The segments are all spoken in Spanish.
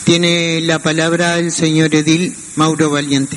Tiene la palabra el señor edil Mauro Valiente.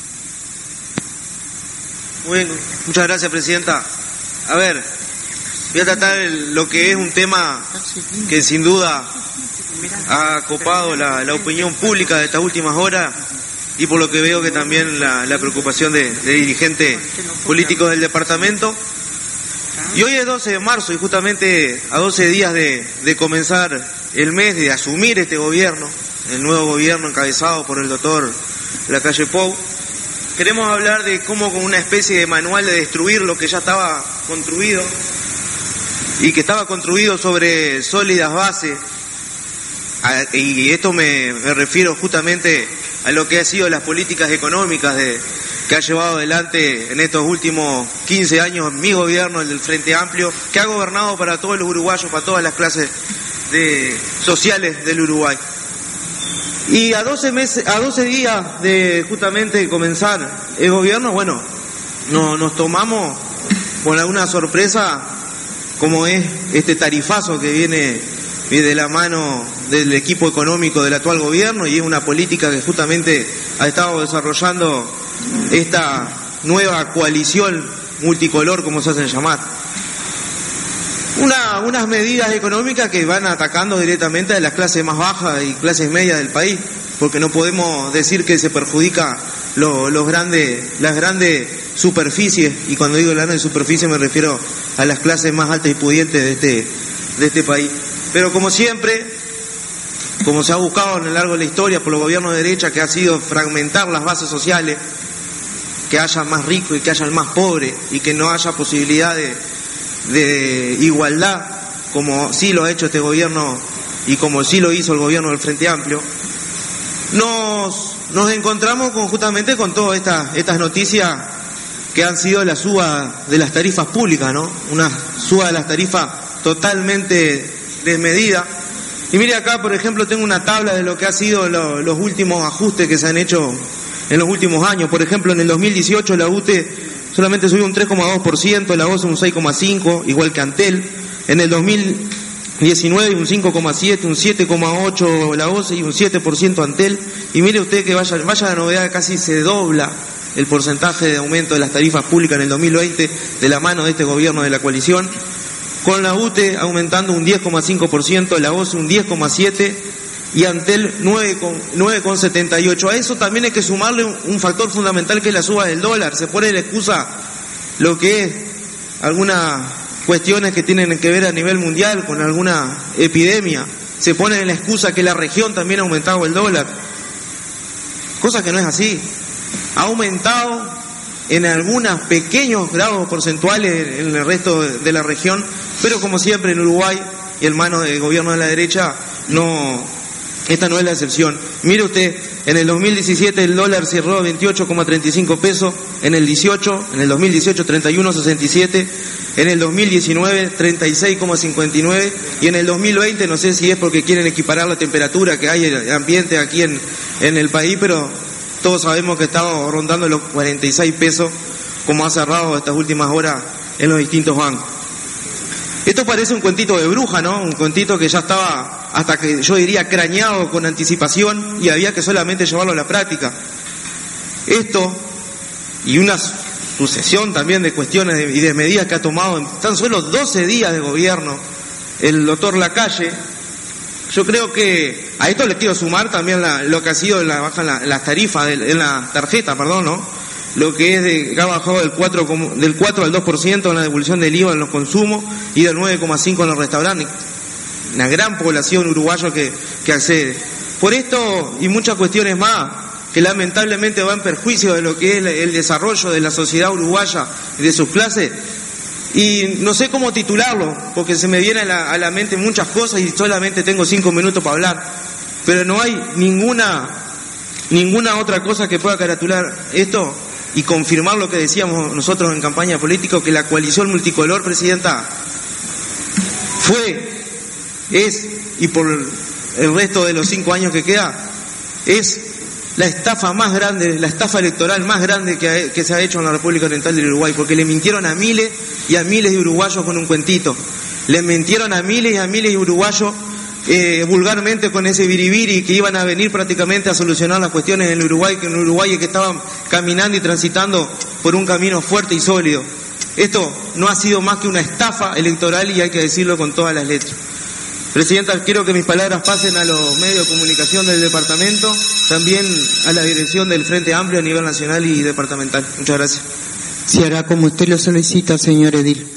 Muy bien, muchas gracias, presidenta. A ver, voy a tratar lo que es un tema que sin duda ha copado la opinión pública de estas últimas horas y por lo que veo que también la preocupación de dirigentes políticos del departamento. Y hoy es 12 de marzo y justamente a 12 días de comenzar el mes, de asumir este gobierno, el nuevo gobierno encabezado por el doctor Lacalle Pou, queremos hablar de cómo con una especie de manual de destruir lo que ya estaba construido y que estaba construido sobre sólidas bases, y esto me refiero justamente a lo que han sido las políticas económicas que ha llevado adelante en estos últimos 15 años mi gobierno, el del Frente Amplio, que ha gobernado para todos los uruguayos, para todas las clases sociales del Uruguay. Y a 12 días de justamente comenzar el gobierno, bueno, nos tomamos con alguna sorpresa, como es este tarifazo que viene de la mano del equipo económico del actual gobierno, y es una política que justamente ha estado desarrollando esta nueva coalición multicolor, como se hacen llamar. Unas medidas económicas que van atacando directamente a las clases más bajas y clases medias del país, porque no podemos decir que se perjudica las grandes superficies, y cuando digo las grandes superficies me refiero a las clases más altas y pudientes de este país. Pero como siempre, como se ha buscado a lo largo de la historia por los gobiernos de derecha, que ha sido fragmentar las bases sociales, que haya más ricos y que haya el más pobre, y que no haya posibilidad de igualdad, como sí lo ha hecho este gobierno y como sí lo hizo el gobierno del Frente Amplio, nos encontramos justamente con todas estas noticias que han sido la suba de las tarifas públicas, ¿no? Una suba de las tarifas totalmente desmedida. Y mire acá, por ejemplo, tengo una tabla de lo que ha sido los últimos ajustes que se han hecho en los últimos años. Por ejemplo, en el 2018 la UTE solamente subió un 3,2%, la OCE un 6,5%, igual que Antel. En el 2019 un 5,7%, un 7,8% la OCE y un 7% Antel. Y mire usted que vaya la novedad, casi se dobla el porcentaje de aumento de las tarifas públicas en el 2020 de la mano de este gobierno de la coalición, con la UTE aumentando un 10,5%, la OCE un 10,7% y Antel 9,78%. A eso también hay que sumarle un factor fundamental, que es la suba del dólar. Se pone la excusa lo que es algunas cuestiones que tienen que ver a nivel mundial con alguna epidemia. Se pone en la excusa que la región también ha aumentado el dólar, cosa que no es así. Ha aumentado en algunos pequeños grados porcentuales en el resto de la región, pero como siempre en Uruguay y en manos del gobierno de la derecha, esta no es la excepción. Mire usted, en el 2017 el dólar cerró 28,35 pesos, en el 2018 31,67, en el 2019 36,59 y en el 2020, no sé si es porque quieren equiparar la temperatura que hay en el ambiente aquí en el país, pero todos sabemos que estaba rondando los 46 pesos, como ha cerrado estas últimas horas en los distintos bancos. Esto parece un cuentito de bruja, ¿no? Un cuentito que ya estaba, hasta que yo diría, craneado con anticipación, y había que solamente llevarlo a la práctica. Esto, y una sucesión también de cuestiones y de medidas que ha tomado en tan solo 12 días de gobierno el doctor Lacalle. Yo creo que a esto le quiero sumar también lo que ha sido la baja en las tarifas, en la tarjeta, ¿no? Lo que es que ha bajado del 4 al 2% en la devolución del IVA en los consumos y del 9,5% en los restaurantes. Una gran población uruguaya que accede. Por esto y muchas cuestiones más, que lamentablemente va en perjuicio de lo que es el desarrollo de la sociedad uruguaya y de sus clases. Y no sé cómo titularlo, porque se me vienen a la mente muchas cosas y solamente tengo 5 minutos para hablar. Pero no hay ninguna otra cosa que pueda caratular esto y confirmar lo que decíamos nosotros en campaña política, que la coalición multicolor, presidenta, es, y por el resto de los 5 años que queda, es la estafa más grande, la estafa electoral más grande que se ha hecho en la República Oriental del Uruguay, porque le mintieron a miles y a miles de uruguayos con un cuentito. Le mintieron a miles y a miles de uruguayos vulgarmente con ese biribiri, que iban a venir prácticamente a solucionar las cuestiones en el Uruguay, que en Uruguay que estaban caminando y transitando por un camino fuerte y sólido. Esto no ha sido más que una estafa electoral y hay que decirlo con todas las letras. Presidenta, quiero que mis palabras pasen a los medios de comunicación del departamento, también a la dirección del Frente Amplio a nivel nacional y departamental. Muchas gracias. Se hará como usted lo solicita, señor edil.